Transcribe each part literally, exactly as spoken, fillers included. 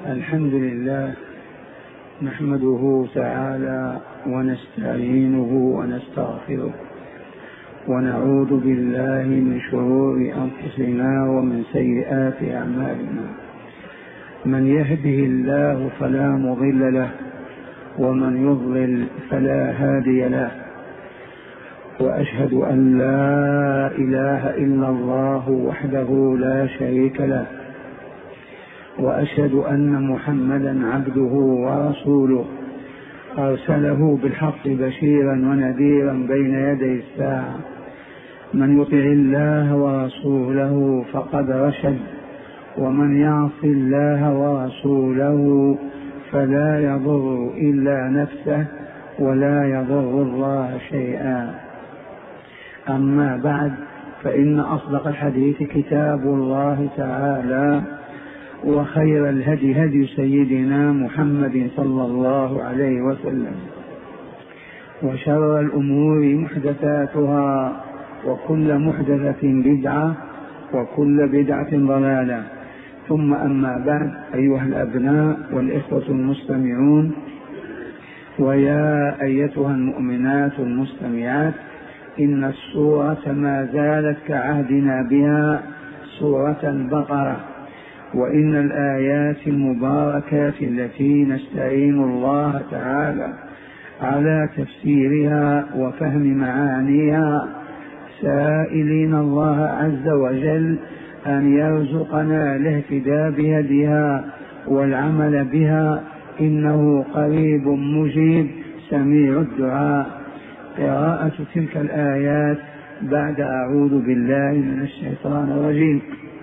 الحمد لله نحمده تعالى ونستعينه ونستغفره ونعوذ بالله من شرور أنفسنا ومن سيئات أعمالنا. من يهده الله فلا مضل له ومن يضلل فلا هادي له، وأشهد أن لا إله إلا الله وحده لا شريك له، وأشهد أن محمدا عبده ورسوله أرسله بالحق بشيرا ونذيرا بين يدي الساعة. من يطع الله ورسوله فقد رشد، ومن يعص الله ورسوله فلا يضر إلا نفسه ولا يضر الله شيئا. أما بعد، فإن أصدق الحديث كتاب الله تعالى، وخير الهدي هدي سيدنا محمد صلى الله عليه وسلم، وشر الأمور محدثاتها، وكل محدثة بدعة، وكل بدعة ضلالة. ثم أما بعد، أيها الأبناء والإخوة المستمعون، ويا أيتها المؤمنات المستمعات، إن السورة ما زالت كعهدنا بها سورة البقرة، وإن الآيات المباركات التي نستعين الله تعالى على تفسيرها وفهم معانيها، سائلين الله عز وجل أن يرزقنا الاهتداء بهديها والعمل بها، إنه قريب مجيب سميع الدعاء. قراءة تلك الآيات بعد أعوذ بالله من الشيطان الرجيم.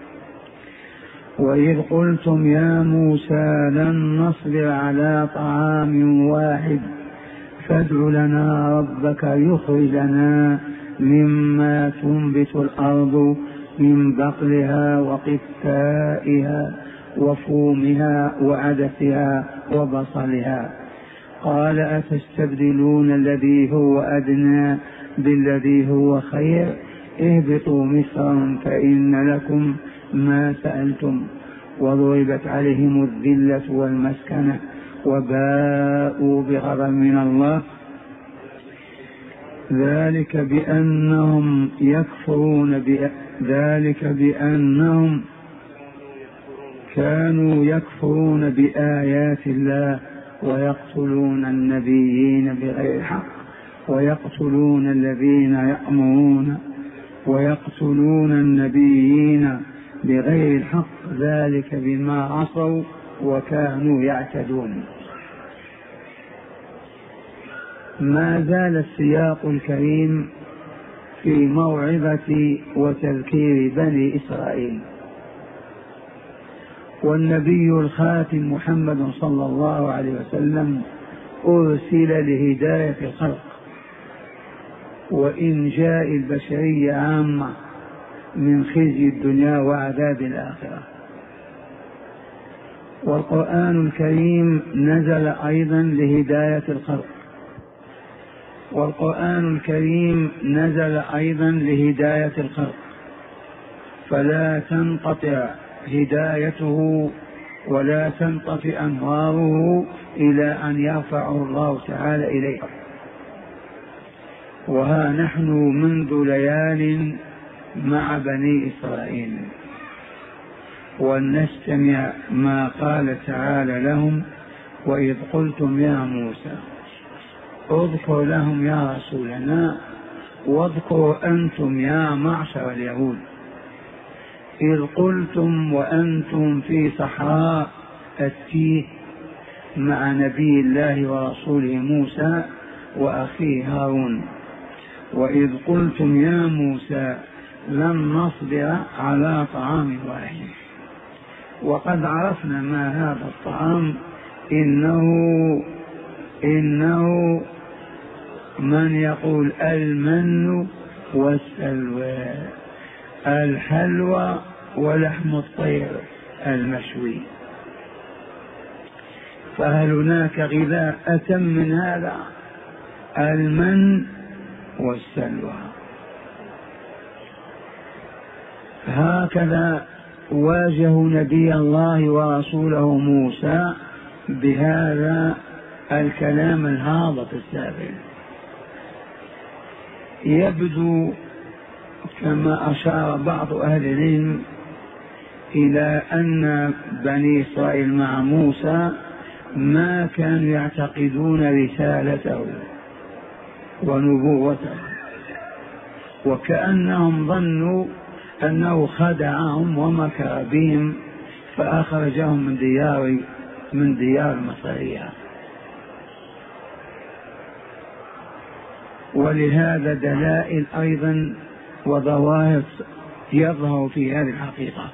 وإذ قلتم يا موسى لن نصبر على طعام واحد فادع لنا ربك يخرج لنا مما تنبت الأرض من بقلها وقثائها وفومها وعدسها وبصلها، قال أتستبدلون الذي هو أدنى بالذي هو خير، اهبطوا مصرا فإن لكم ما سألتم، وضربت عليهم الذلة والمسكنة وباءوا بغضب من الله، ذلك بأنهم يكفرون ذلك بأنهم كانوا يكفرون بآيات الله ويقتلون النبيين بغير حق ويقتلون الذين يأمرون ويقتلون النبيين بغير الحق، ذلك بما عصوا وكانوا يعتدون. ما زال السياق الكريم في موعظة وتذكير بني إسرائيل، والنبي الخاتم محمد صلى الله عليه وسلم أرسل لهداية الخلق وإنجاء البشرية عامة من خزي الدنيا وعذاب الآخرة. والقرآن الكريم نزل أيضا لهداية الخلق والقرآن الكريم نزل أيضا لهداية الخلق فلا تنقطع هدايته ولا تنطفئ أنواره إلى أن يرفعه الله تعالى إليه. وها نحن منذ ليال مع بني إسرائيل، ولنستمع ما قال تعالى لهم: وإذ قلتم يا موسى، اذكر لهم يا رسولنا، واذكروا أنتم يا معشر اليهود، إذ قلتم وأنتم في صحراء التيه مع نبي الله ورسوله موسى وأخيه هارون، وإذ قلتم يا موسى لن نصبر على طعام واحد. وقد عرفنا ما هذا الطعام، إنه إنه من يقول المن والسلوى، الحلوى ولحم الطير المشوي. فهل هناك غذاء أتم من هذا؟ المن والسلوى. هكذا واجهوا نبي الله ورسوله موسى بهذا الكلام الهابط السافل. يبدو كما أشار بعض أهل العلم إلى أن بني إسرائيل مع موسى ما كانوا يعتقدون رسالته ونبوته، وكأنهم ظنوا أنه خدعهم ومكر بهم فأخرجهم من ديار من ديار مصرية. ولهذا دلائل أيضا وظواهر يظهر في هذه الحقيقة.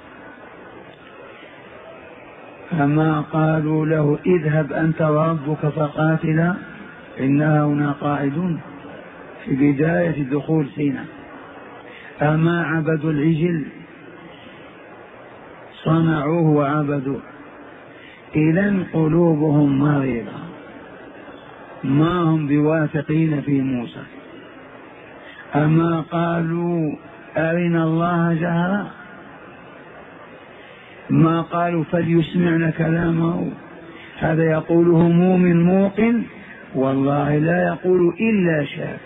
فما قالوا له اذهب أنت وربك فقاتلا إنا هنا قاعدون في بداية دخول سيناء. أما عبدوا العجل صنعوه وعبدوه. إذن قلوبهم مريضة، ما هم بواثقين في موسى. أما قالوا أرنا الله جهرا، ما قالوا فليسمعنا كلامه. هذا يقوله مؤمن موقن، والله لا يقول إلا شاك،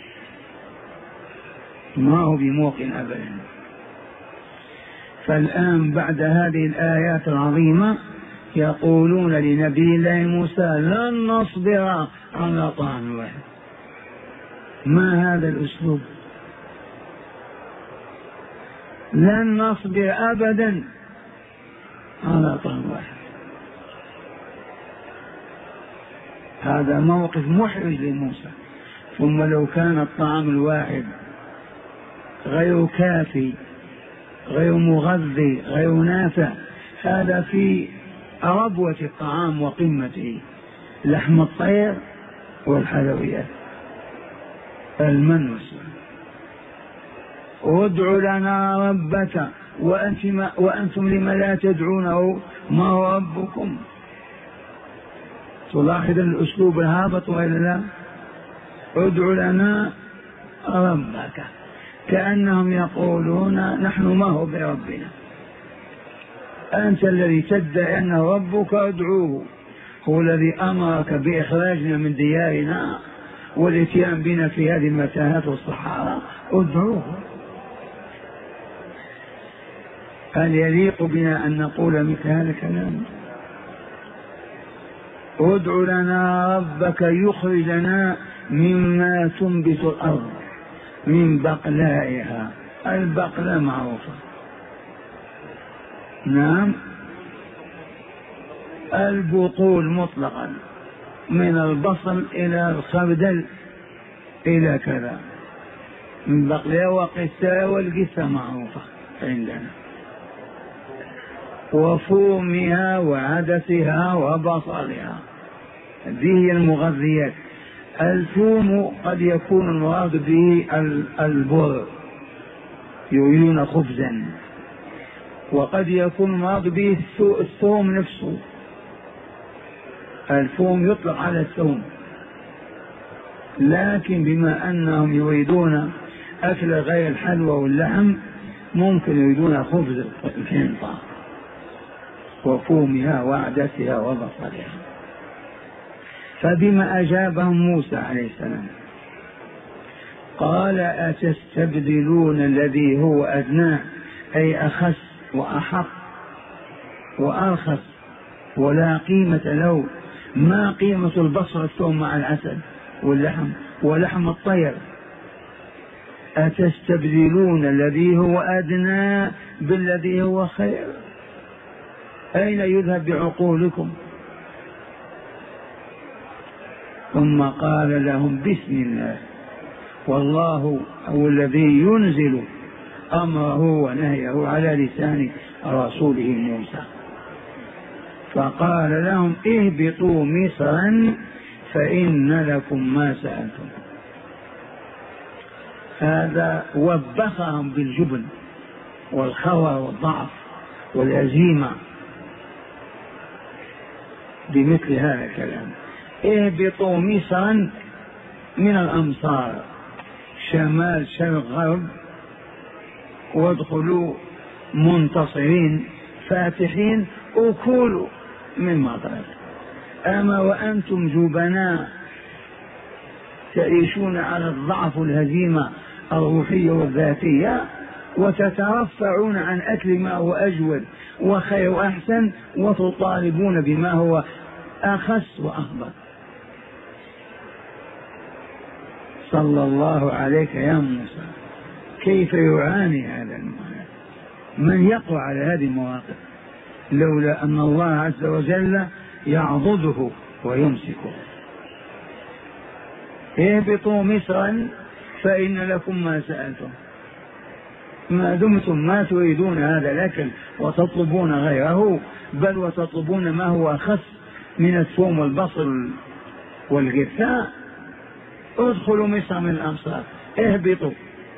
ما هو بموقن أبدا. فالآن بعد هذه الآيات العظيمة يقولون لنبي الله موسى لن نصبر على طعام واحد. ما هذا الأسلوب؟ لن نصبر أبدا على طعام واحد. هذا موقف محرج لموسى. ثم لو كان الطعام الواحد غير كافي غير مغذي غير نافع، هذا في ربوة الطعام وقمته، لحم الطير والحلويات المن والسلوى. ادع لنا ربك وأنتم, وأنتم لما لا تدعونه ما هو ربكم. تلاحظ الأسلوب الهابط وإلا لا؟ ادع لنا ربك، كأنهم يقولون نحن ما هو بربنا، أنت الذي تدعي أنه ربك ادعوه، هو الذي أمرك بإخراجنا من ديارنا والاتيان بنا في هذه المتاهات والصحراء، ادعوه. هل يليق بنا أن نقول مثل هذا الكلام؟ ادع لنا ربك يخرج لنا مما تنبت الأرض من بقلائها. البقلة معروفة، نعم، البقول مطلقا، من البصل إلى الخردل إلى كذا، من بقلة وقسة، والقسة معروفة عندنا، وفومها وعدسها وبصلها، هذه المغذيات. الفوم قد يكون المراد به البر، يريدون خبزا، وقد يكون المراد به الثوم نفسه. الفوم يطلق على الثوم، لكن بما أنهم يريدون أكل غير الحلوى واللحم ممكن يريدون خبز الحنطة وفومها وعدسها وبصلها. فبما أجابهم موسى عليه السلام قال أتستبدلون الذي هو أدنى، أي أخس وأحق وأرخص ولا قيمة له. ما قيمة البصل والثوم مع العسل واللحم ولحم الطير؟ أتستبدلون الذي هو أدنى بالذي هو خير؟ أين يذهب بعقولكم؟ ثم قال لهم بسم الله، والله هو الذي ينزل أمره ونهيه على لسان رسوله موسى. فقال لهم اهبطوا مصرا فإن لكم ما سألتم. هذا وبخهم بالجبن والخور والضعف والهزيمة بمثل هذا الكلام. اهبطوا مصرا من الأمصار، شمال شرق غرب، وادخلوا منتصرين فاتحين وكلوا مما طلب. أما وأنتم جبناء تعيشون على الضعف والهزيمة الروحية والذاتية، وتترفعون عن أكل ما هو أجود وخير وأحسن، وتطالبون بما هو أخس وأهبط. صلى الله عليك يا موسى. كيف يعاني هذا المعنى؟ من يقوى على هذه المواقف لولا أن الله عز وجل يعضده ويمسكه. اهبطوا مصرا فإن لكم ما سألتم. ما دمتم ما تريدون هذا الأكل وتطلبون غيره، بل وتطلبون ما هو أخس من الثوم والبصل والقثاء، ادخلوا مصر من الأمصار. اهبطوا.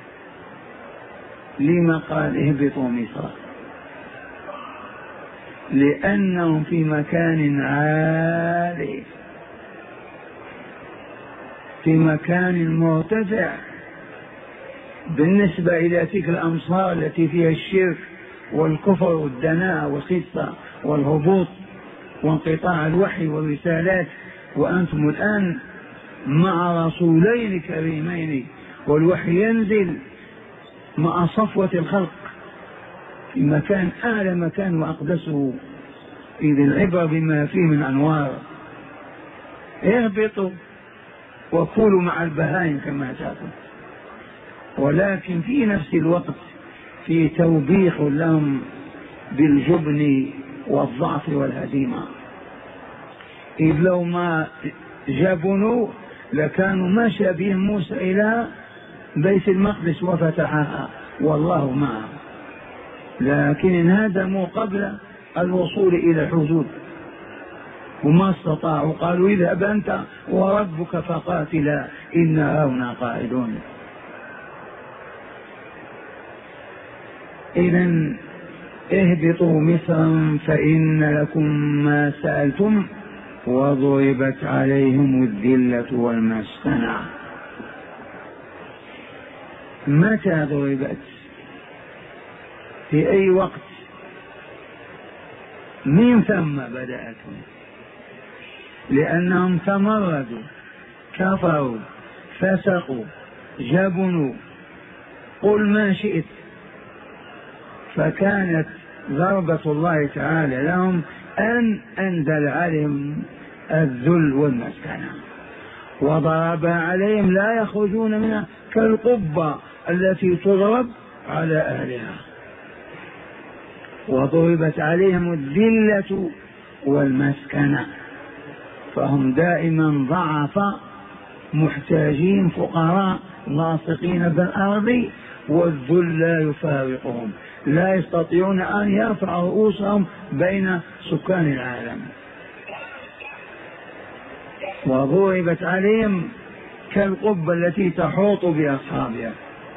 لما قال اهبطوا مصر؟ لأنهم في مكان عالي، في مكان مرتفع بالنسبة إلى تلك الأمصار التي فيها الشرك والكفر والدناءة والخسة والهبوط وانقطاع الوحي والرسالات. وأنتم الآن مع رسولين كريمين والوحي ينزل مع صفوة الخلق في مكان أعلى مكان وأقدسه، إذ العبر بما فيه من أنوار. اهبطوا وكلوا مع البهائم كما تأكل. ولكن في نفس الوقت في توبيخ لهم بالجبن والضعف والهزيمة، إذ لو ما جبنوا لكانوا مشى بهم موسى إلى بيت المقدس وفتحها والله معه، لكن انهدموا قبل الوصول إلى الحدود وما استطاعوا. قالوا اذهب أنت وربك فقاتلا إنا هنا قاعدون. إذن اهبطوا مصرا فإن لكم ما سألتم وضربت عليهم الذلة والمسكنة. متى ضربت؟ في أي وقت؟ من ثم بدأت؟ لأنهم تمردوا، كفروا، فسقوا، جبنوا، قل ما شئت. فكانت ضربة الله تعالى لهم أن أنزل عليهم الذل والمسكنة، وضرب عليهم لا يخرجون منها كالقبة التي تضرب على أهلها. وضربت عليهم الذلة والمسكنة، فهم دائما ضعف محتاجين فقراء لاصقين بالأرض، والذل لا يفارقهم، لا يستطيعون أن يرفعوا رؤوسهم بين سكان العالم. وضربت عليهم كالقبة التي تحوط بأصحابها.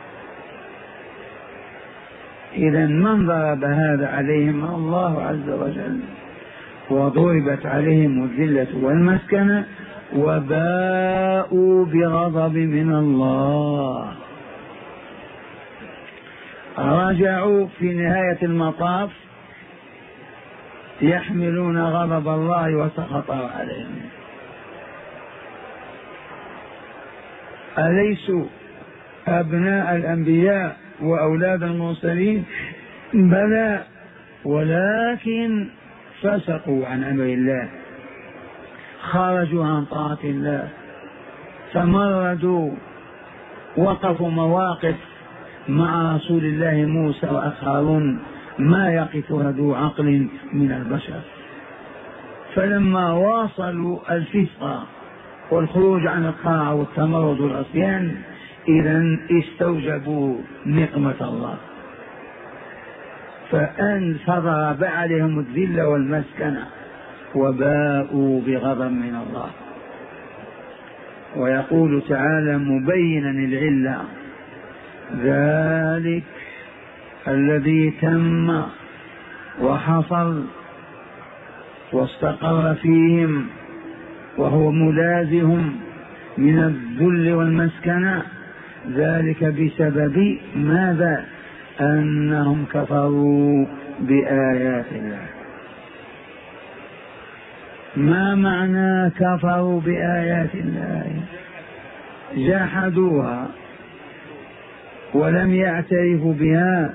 إذا من ضرب هذا عليهم؟ الله عز وجل. وضربت عليهم الذلة والمسكنة وباءوا بغضب من الله. رجعوا في نهاية المطاف يحملون غضب الله وسخطه عليهم. أليسوا أبناء الأنبياء وأولاد المرسلين؟ بلى، ولكن فسقوا عن أمر الله، خرجوا عن طاعة الله، تمردوا، وقفوا مواقف مع رسول الله موسى وأخرون ما يقفها ذو عقل من البشر. فلما واصلوا الفسق والخروج عن الطاعة والتمرد والعصيان، إذن استوجبوا نقمة الله، فأن فضرب عليهم الذل والمسكنة وباءوا بغضب من الله. ويقول تعالى مبينا العلة: ذلك الذي تم وحصل واستقر فيهم وهو ملازم من الذل والمسكنة، ذلك بسبب ماذا؟ أنهم كفروا بآيات الله. ما معنى كفروا بآيات الله؟ جحدوها ولم يعترفوا بها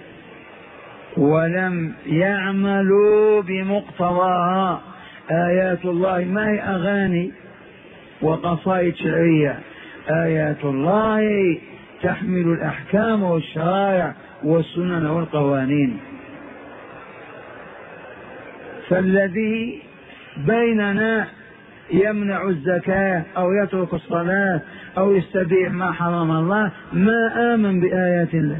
ولم يعملوا بمقتضاها. آيات الله ما هي أغاني وقصائد شعرية، آيات الله تحمل الأحكام والشرائع والسنن والقوانين. فالذي بيننا يمنع الزكاة أو يترك الصلاة أو يستبيح ما حرم الله ما آمن بآيات الله.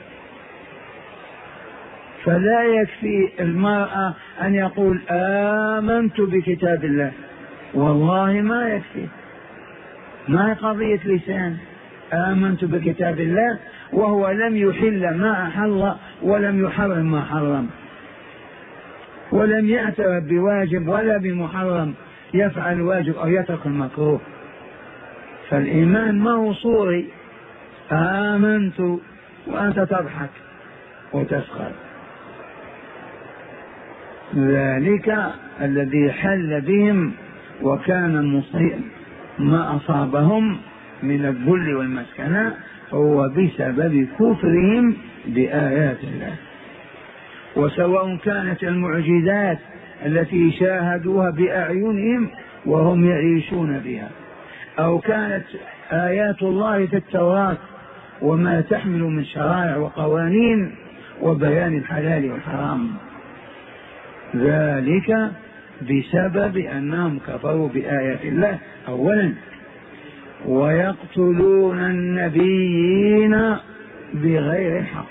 فلا يكفي المرأة أن يقول آمنت بكتاب الله، والله ما يكفي، ما هي قضية لسان. آمنت بكتاب الله وهو لم يحل ما أحل ولم يحرم ما حرم، ولم يعترف بواجب ولا بمحرم، يفعل واجب أو يترك المكروه. فالإيمان ما هو صوري، آمنت وأنت تضحك وتسخر. ذلك الذي حل بهم وكان مصيب ما أصابهم من الذل والمسكنة هو بسبب كفرهم بآيات الله. وسواء كانت المعجزات التي شاهدوها بأعينهم وهم يعيشون بها، أو كانت آيات الله في التوراة وما تحمل من شرائع وقوانين وبيان الحلال والحرام، ذلك بسبب أنهم كفروا بآيات الله أولا، ويقتلون النبيين بغير حق.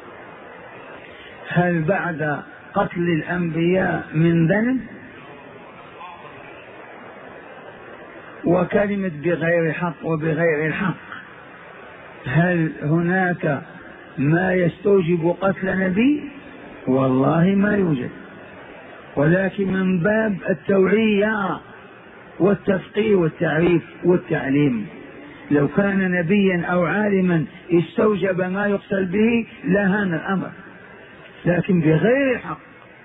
هل بعد قتل الأنبياء من ذنب؟ وكلمة بغير حق وبغير الحق، هل هناك ما يستوجب قتل نبي؟ والله ما يوجد، ولكن من باب التوعية والتفقيه والتعريف والتعليم. لو كان نبيا أو عالما استوجب ما يقتل به لهان الأمر، لكن بغير حق،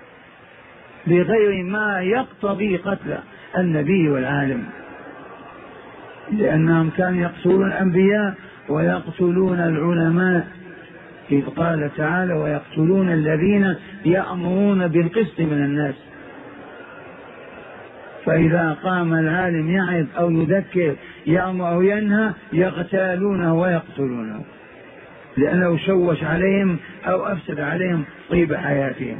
بغير ما يقتضي قتل النبي والعالم، لأنهم كانوا يقتلون الأنبياء ويقتلون العلماء، إذ قال تعالى ويقتلون الذين يأمرون بالقسط من الناس. فإذا قام العالم يعظ أو يذكر يأمر أو ينهى يغتالونه ويقتلونه، لأنه شوش عليهم أو أفسد عليهم طيب حياتهم.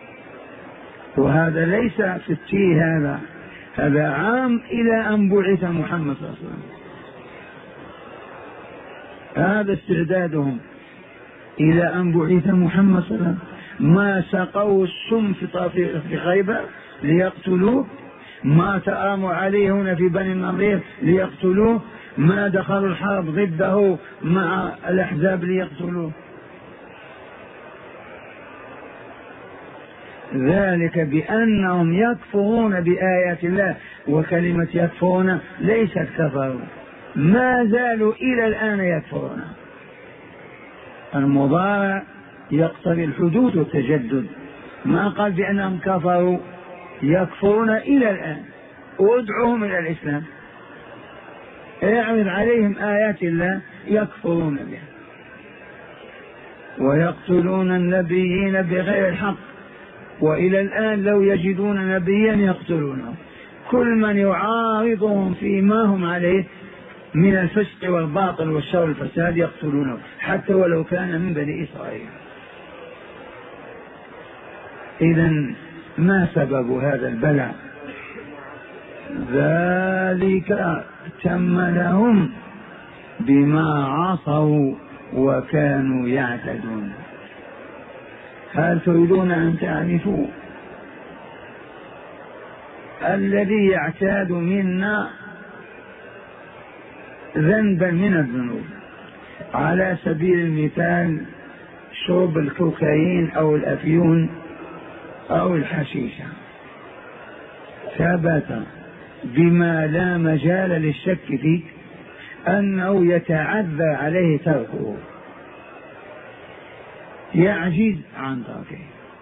وهذا ليس في التيه، هذا هذا عام إلى أن بعث محمد صلى الله عليه وسلم. هذا استعدادهم إلى أن بعث محمد صلى الله عليه وسلم. ما سقوا السم في خيبر ليقتلوه، ما تآموا عليه هنا في بني النضير ليقتلوه، ما دخلوا الحرب ضده مع الأحزاب ليقتلوه. ذلك بأنهم يكفرون بآيات الله، وكلمة يكفرون ليست كفروا، ما زالوا إلى الآن يكفرون. المضارع يقتضي الحدوث والتجدد، ما قال بأنهم كفروا، يكفرون إلى الآن. وادعوهم إلى الإسلام، اعرض عليهم آيات الله يكفرون بها. ويقتلون النبيين بغير الحق، وإلى الآن لو يجدون نبيا يقتلونه. كل من يعارضهم فيما هم عليه من الفسق والباطل والشر والفساد يقتلونه، حتى ولو كان من بني إسرائيل. إذن ما سبب هذا البلاء؟ ذلك تم لهم بما عصوا وكانوا يعتدون. هل تريدون أن تعرفوا؟ الذي يعتاد منا ذنبا من الذنوب، على سبيل المثال شرب الكوكايين أو الأفيون أو الحشيشة، ثبت بما لا مجال للشك فيه أنه يتعذر عليه تركه، يعجز عن تركه.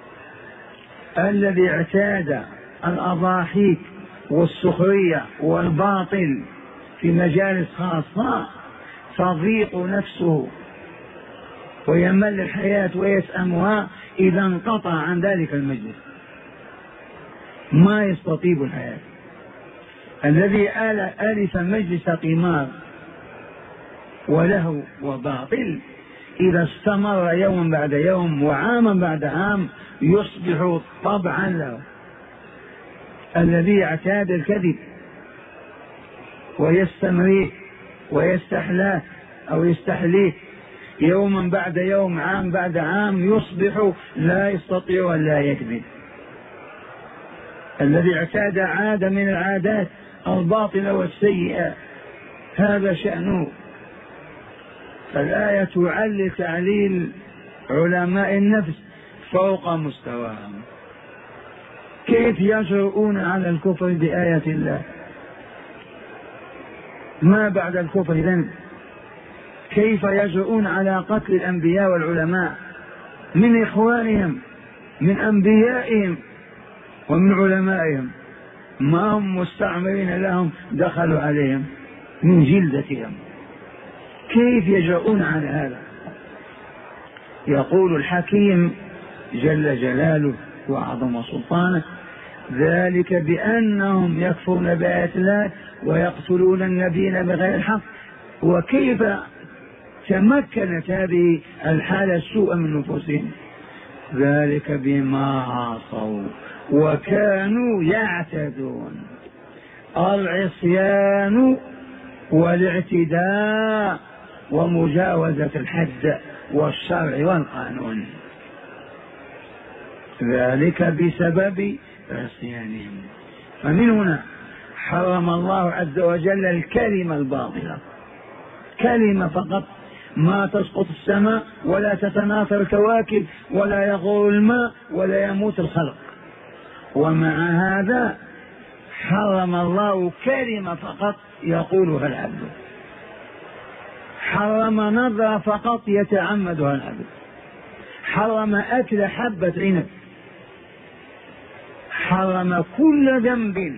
الذي اعتاد الأضاحيك والسخرية والباطل في مجالس خاصة تضيق نفسه ويمل الحياة ويسأمها إذا انقطع عن ذلك المجلس، ما يستطيب الحياة. الذي ألف مجلس قمار وله وباطل إذا استمر يوما بعد يوم وعاما بعد عام يصبح طبعا له. الذي اعتاد الكذب ويستمريه ويستحلاه أو يستحليه يوما بعد يوم عام بعد عام يصبح لا يستطيع أن لا يكذب. الذي اعتاد عادة من العادات الباطلة والسيئة هذا شأنه. فالآية تعلل تعليل علماء النفس فوق مستواهم. كيف يجرؤون على الكفر بآية الله؟ ما بعد الكفر ذنب. كيف يجرؤون على قتل الأنبياء والعلماء من إخوانهم من أنبيائهم ومن علمائهم؟ ما هم مستعمرين لهم دخلوا عليهم من جلدتهم. كيف يجرؤون على هذا؟ يقول الحكيم جل جلاله وعظم سلطانه: ذلك بأنهم يكفرون بآيات الله ويقتلون النبيين بغير الحق. وكيف تمكنت هذه الحالة السوء من نفوسهم؟ ذلك بما عصوا وكانوا يعتدون. العصيان والاعتداء ومجاوزة الحد والشرع والقانون، ذلك بسبب عصيانهم. فمن هنا حرم الله عز وجل الكلمة الباطلة، كلمة فقط، ما تسقط السماء ولا تتناثر الكواكب ولا يغور الماء ولا يموت الخلق. ومع هذا حرم الله كلمة فقط يقولها العبد، حرم نظرة فقط يتعمدها العبد، حرم أكل حبة عنب، حرم كل ذنب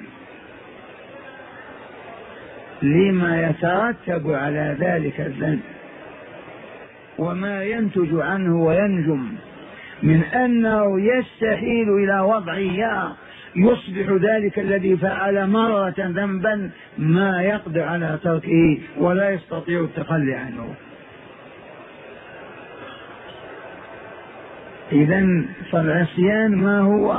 لما يترتب على ذلك الذنب وما ينتج عنه وينجم من أنه يستحيل إلى وضعه يصبح ذلك الذي فعل مرة ذنبا ما يقدر على تركه ولا يستطيع التخلي عنه. إذن فالعصيان ما هو؟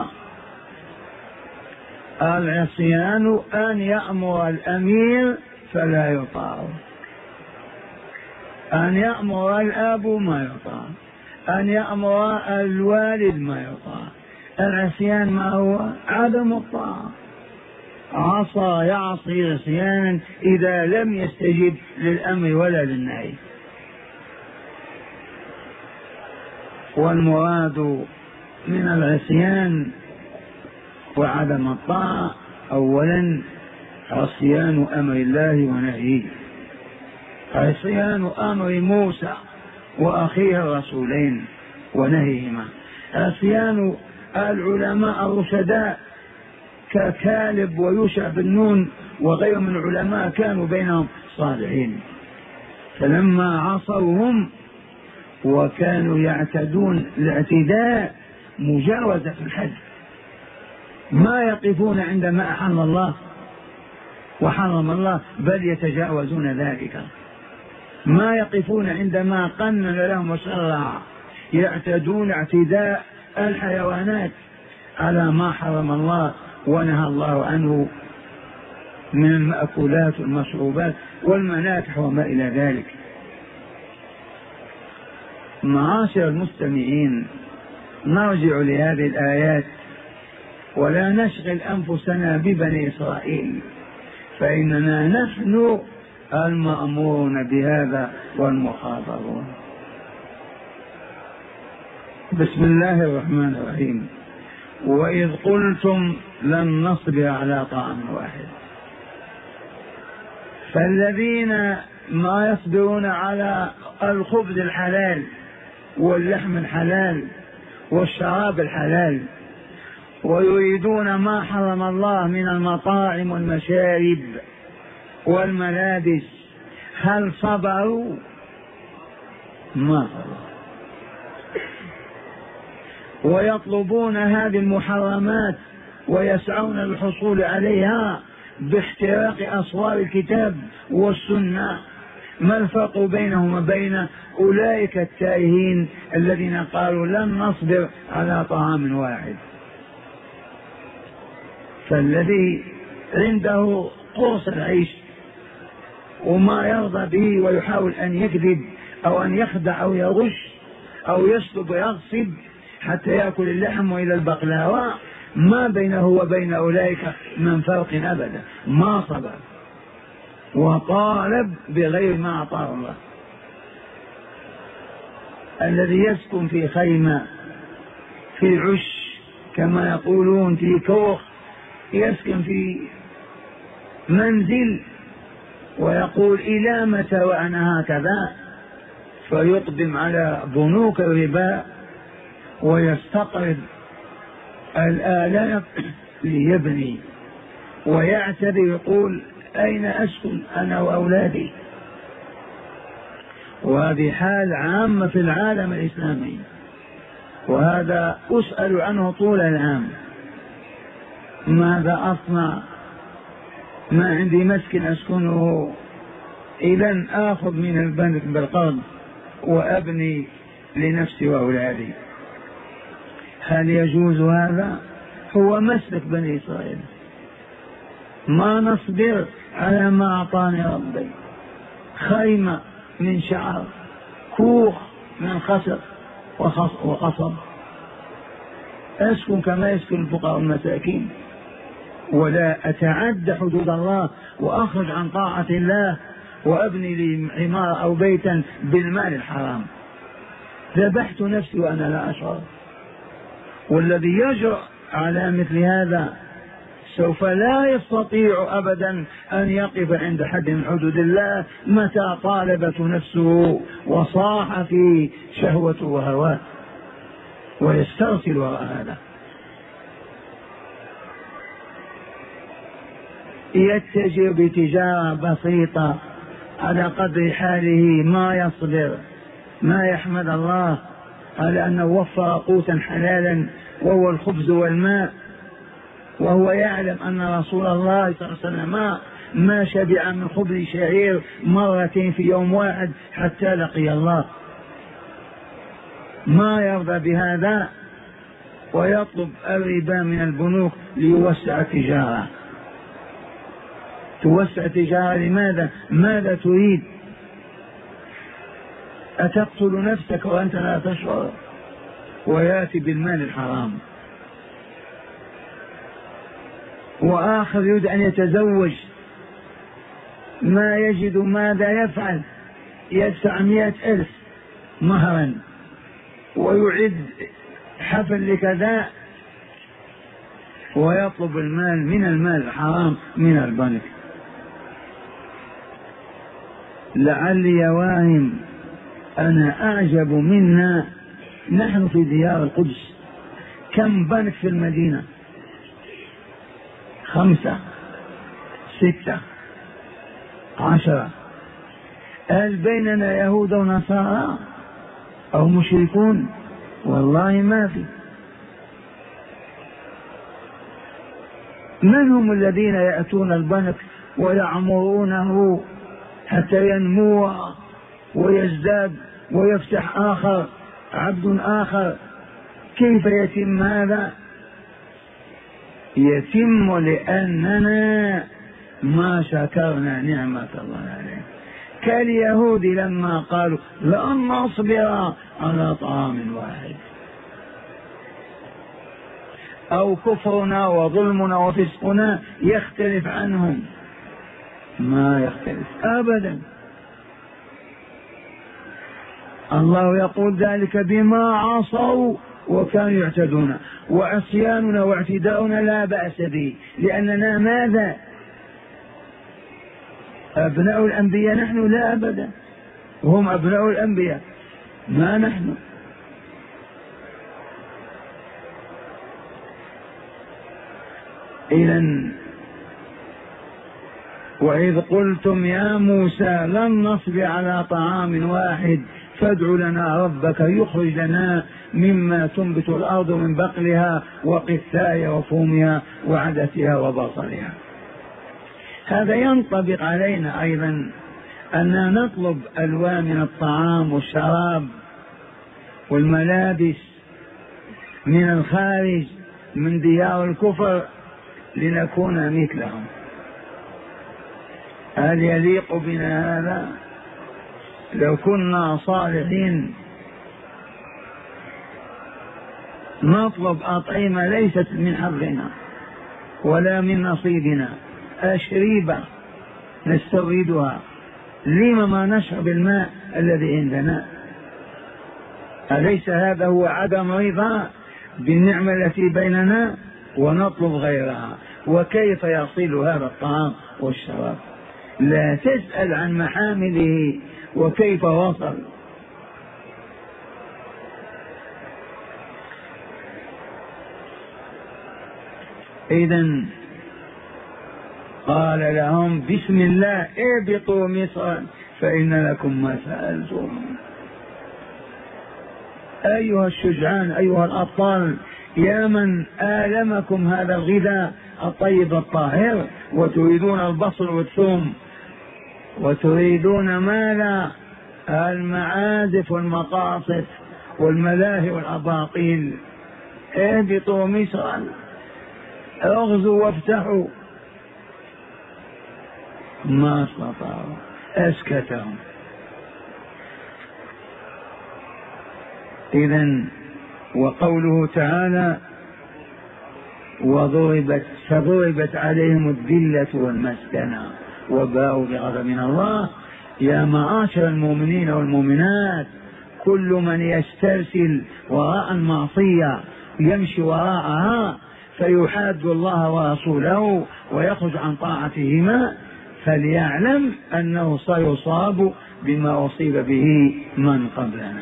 العصيان أن يأمر الأمير فلا يطاع، أن يأمر الأب ما يطاع، أن يأمر الوالد ما يطاع. العصيان ما هو؟ عدم الطاعة. عصى يعصي عصيانا إذا لم يستجب للأمر ولا للنهي. والمراد من العصيان وعدم الطاعة أولا عصيان أمر الله ونهيه، عصيان أمر موسى وأخيه الرسولين ونهيهما، عصيان العلماء الرشداء ككالب ويوشع بن نون وغير من العلماء كانوا بينهم صالحين، فلما عصوهم وكانوا يعتدون الاعتداء مجاوزة الحد، ما يقفون عندما أحل الله وحرم الله بل يتجاوزون ذلك، ما يقفون عندما قنن لهم وشرع، يعتدون اعتداء الحيوانات على ما حرم الله ونهى الله عنه من المأكولات والمشروبات والمناكح وما إلى ذلك. معاشر المستمعين، نرجع لهذه الآيات ولا نشغل أنفسنا ببني إسرائيل، فإننا نحن المأمورون بهذا والمخاطبون. بسم الله الرحمن الرحيم. وإذ قلتم لن نصبر على طعام واحد، فالذين ما يصبرون على الخبز الحلال واللحم الحلال والشراب الحلال، ويريدون ما حرم الله من المطاعم والمشارب والملابس. هل صبروا؟ ما صبروا. ويطلبون هذه المحرمات ويسعون للحصول عليها باختراق أسوار الكتاب والسنة. ما الفرق بينهم وبين أولئك التائهين الذين قالوا لن نصبر على طعام واحد؟ فالذي عنده قرص العيش وما يرضى به ويحاول أن يكذب أو أن يخدع أو يغش أو يسلب ويغصب حتى يأكل اللحم وإلى البقلاوة، ما بينه وبين أولئك من فرق أبدا. ما صبر وطالب بغير ما أعطاه الله. الذي يسكن في خيمة، في عش كما يقولون، في كوخ، يسكن في منزل ويقول إلى متى وأنا هكذا، فيقدم على بنوك الربا ويستقرض الآلاف ليبني ويعتذر يقول أين أسكن أنا وأولادي؟ وهذه حال عامة في العالم الإسلامي، وهذا أسأل عنه طول العام. ماذا أصنع؟ ما عندي مسكن أسكنه، إذا آخذ من البنك بالقرض وأبني لنفسي وأولادي. هل يجوز هذا؟ هو مسلك بني إسرائيل. ما نصبر على ما أعطاني ربي. خيمة من شعر، كوخ من خشب وقصب، أسكن كما يسكن الفقراء والمساكين، ولا أتعدى حدود الله وأخرج عن طاعة الله وأبني لي عمارة أو بيتا بالمال الحرام. ذبحت نفسي وأنا لا أشعر. والذي يجرأ على مثل هذا سوف لا يستطيع أبدا أن يقف عند حد من حدود الله متى طالبت نفسه وصاح في شهوته وهواه، ويسترسل وراء هذا. يتجه بتجارة بسيطة على قدر حاله، ما يصبر، ما يحمد الله على أنه وفر قوتا حلالا وهو الخبز والماء، وهو يعلم أن رسول الله صلى الله عليه وسلم ما شبع من خبز شعير مرتين في يوم واحد حتى لقي الله. ما يرضى بهذا ويطلب الربا من البنوك ليوسع التجارة. توسع التجارة لماذا؟ ماذا تريد؟ أتقتل نفسك وأنت لا تشعر؟ ويأتي بالمال الحرام. وآخر يريد أن يتزوج، ما يجد ماذا يفعل، يدفع مئة ألف مهرا ويعد حفل لكذا ويطلب المال من المال الحرام من البنك. لعلي واهم أنا أعجب منا. نحن في ديار القدس كم بنك في المدينة؟ خمسة، ستة، عشرة. هل بيننا يهود ونصارى أو مشركون؟ والله ما في. من هم الذين يأتون البنك ويعمرونه حتى ينمو ويزداد ويفتح آخر عبد آخر؟ كيف يتم هذا؟ يتم لأننا ما شكرنا نعمة الله علينا، كاليهود لما قالوا لن نصبر على طعام واحد. أو كفرنا وظلمنا وفسقنا يختلف عنهم؟ ما يختلف أبدا. الله يقول ذلك بما عصوا وكانوا يعتدون. وعصياننا واعتداؤنا لا بأس به، لأننا ماذا؟ أبناء الأنبياء نحن؟ لا أبدا، وهم أبناء الأنبياء ما نحن. إذن وإذ قلتم يا موسى لن نصبر على طعام واحد فادع لنا ربك يخرج لنا مما تنبت الأرض من بقلها وقثائها وفومها وعدسها وبصلها. هذا ينطبق علينا أيضا أننا نطلب ألوان من الطعام والشراب والملابس من الخارج من ديار الكفر لنكون مثلهم. هل يليق بنا هذا؟ لو كنا صالحين نطلب أطعمة ليست من حظنا ولا من نصيبنا، أشريبة نستوردها، لما ما نشرب الماء الذي عندنا؟ أليس هذا هو عدم رضا بالنعمة التي بيننا ونطلب غيرها؟ وكيف يصل هذا الطعام والشراب؟ لا تسأل عن محامله وكيف وصل. إذن قال لهم بسم الله اهبطوا مصر فإن لكم ما سألتم. أيها الشجعان أيها الأبطال، يا من آلمكم هذا الغذاء الطيب الطاهر وتريدون البصل والثوم وتريدون ماذا؟ المعازف والمقاصف والملاهي والأباطيل. اهبطوا مصرا، اغزوا وافتحوا. ما استطاعوا، اسكتهم. إذن وقوله تعالى وضربت فضربت عليهم الذلة والمسكنة وباءوا بغضب من الله. يا معاشر المؤمنين والمؤمنات، كل من يسترسل وراء المعصية يمشي وراءها فيحاد الله ورسوله ويخرج عن طاعتهما فليعلم أنه سيصاب بما أصيب به من قبلنا.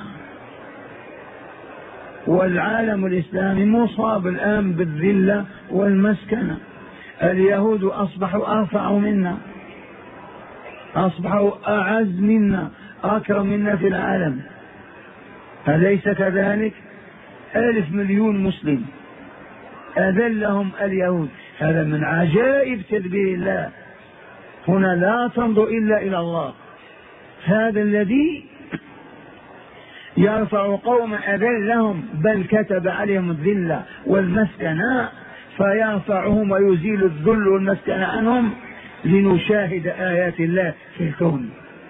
والعالم الإسلامي مصاب الآن بالذلة والمسكنة. اليهود أصبحوا أرفع منا، أصبحوا أعز منا، أكرم منا في العالم. أليس كذلك؟ ألف مليون مسلم أذلهم اليهود. هذا من عجائب تدبير الله. هنا لا تنظر إلا إلى الله، هذا الذي يرفع قوم أذلهم بل كتب عليهم الذلة والمسكنة فيرفعهم ويزيل الذل والمسكنة عنهم لنشاهد آيات الله في الكون.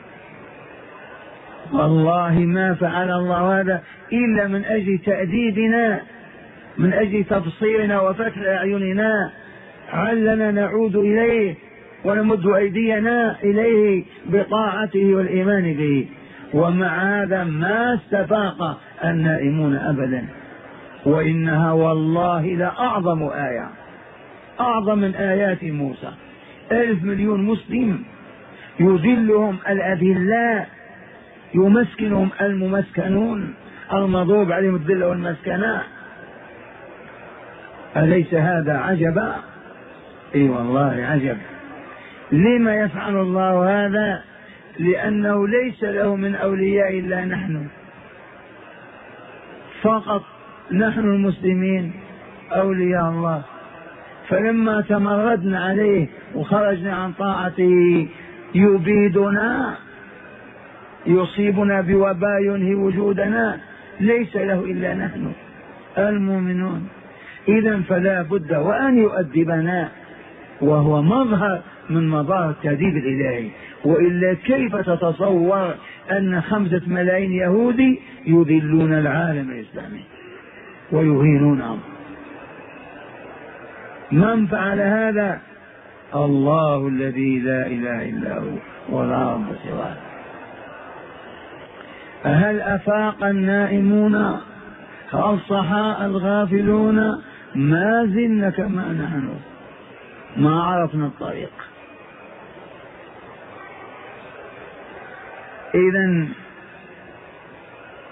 والله ما فعل الله هذا إلا من أجل تأديبنا، من أجل تبصيرنا وفتح أعيننا، علنا نعود إليه ونمد أيدينا إليه بطاعته والإيمان به. ومع هذا ما استفاق النائمون أبدا. وإنها والله لأعظم آية، أعظم من آيات موسى. ألف مليون مسلم يذلهم الأذلاء، يمسكنهم الممسكنون، المضروب عليهم الذل والمسكنة. أليس هذا عجبا؟ اي والله عجب. لما يفعل الله هذا؟ لأنه ليس له من أولياء إلا نحن فقط. نحن المسلمين أولياء الله، فلما تمردنا عليه وخرجنا عن طاعته يبيدنا، يصيبنا بوباء ينهي وجودنا. ليس له إلا نحن المؤمنون. إذن فلا بد وأن يؤدبنا، وهو مظهر من مظاهر التأديب الإلهي. وإلا كيف تتصور أن خمسة ملايين يهودي يذلون العالم الإسلامي ويهينونهم؟ من فعل هذا؟ الله الذي لا إله إلا هو ولا رب سواه. هل أفاق النائمون؟ هل صحاء الغافلون؟ ما زلنا كما نحن، ما عرفنا الطريق. إذن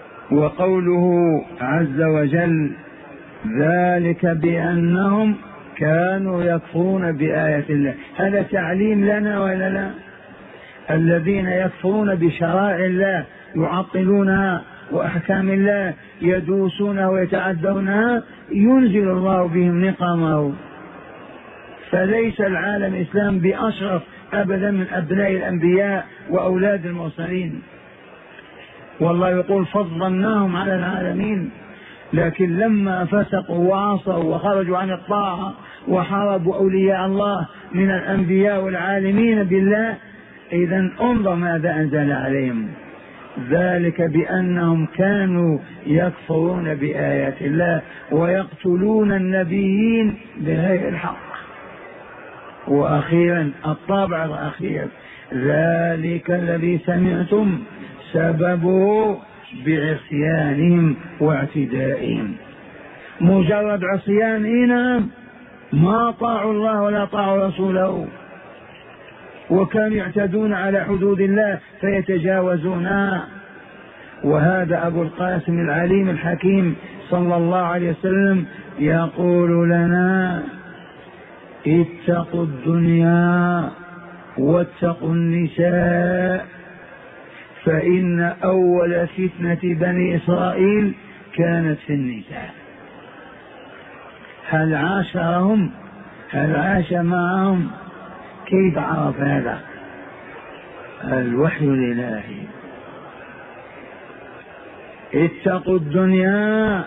وقوله عز وجل ذلك بأنهم كانوا يكفرون بآية الله. هذا تعليم لنا ولا لا؟ الذين يكفرون بشرائع الله يعطلونها وأحكام الله يدوسونها ويتعدونها ينزل الله بهم نقمه. فليس العالم الإسلام بأشرف أبدا من أبناء الأنبياء وأولاد المرسلين، والله يقول فضلناهم على العالمين. لكن لما فسقوا وعصوا وخرجوا عن الطاعة وحاربوا أولياء الله من الأنبياء والعالمين بالله، إذن انظر ماذا أنزل عليهم، ذلك بأنهم كانوا يكفرون بآيات الله ويقتلون النبيين بغير الحق. وأخيرا الطابع الأخير، ذلك الذي سمعتم سببه بعصيانهم واعتدائهم. مجرد عصيان إنهم ما طاعوا الله ولا طاعوا رسوله، وكانوا يعتدون على حدود الله فيتجاوزونها. وهذا أبو القاسم العليم الحكيم صلى الله عليه وسلم يقول لنا اتقوا الدنيا واتقوا النساء، فإن أول فتنة بني إسرائيل كانت في النساء. هل عاشرهم؟ هل عاش معهم؟ كيف عرف هذا؟ الوحي الإلهي. اتقوا الدنيا.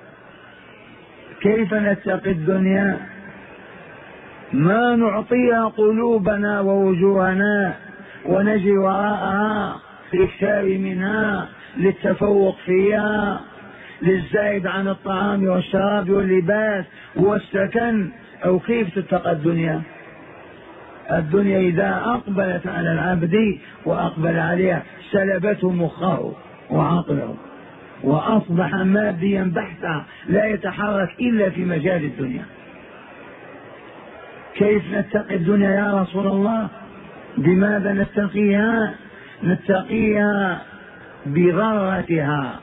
كيف نتقي الدنيا؟ ما نعطيها قلوبنا ووجوهنا ونجري وراءها في الإكثار منها، للتفوق فيها، للزائد عن الطعام والشراب واللباس والسكن. أو كيف تتقى الدنيا؟ الدنيا إذا أقبلت على العبد وأقبل عليها سلبته مخه وعقله، وأصبح ماديا بحتا لا يتحرك إلا في مجال الدنيا. كيف نتقي الدنيا يا رسول الله؟ بماذا نتقيها؟ نتقيها بغرتها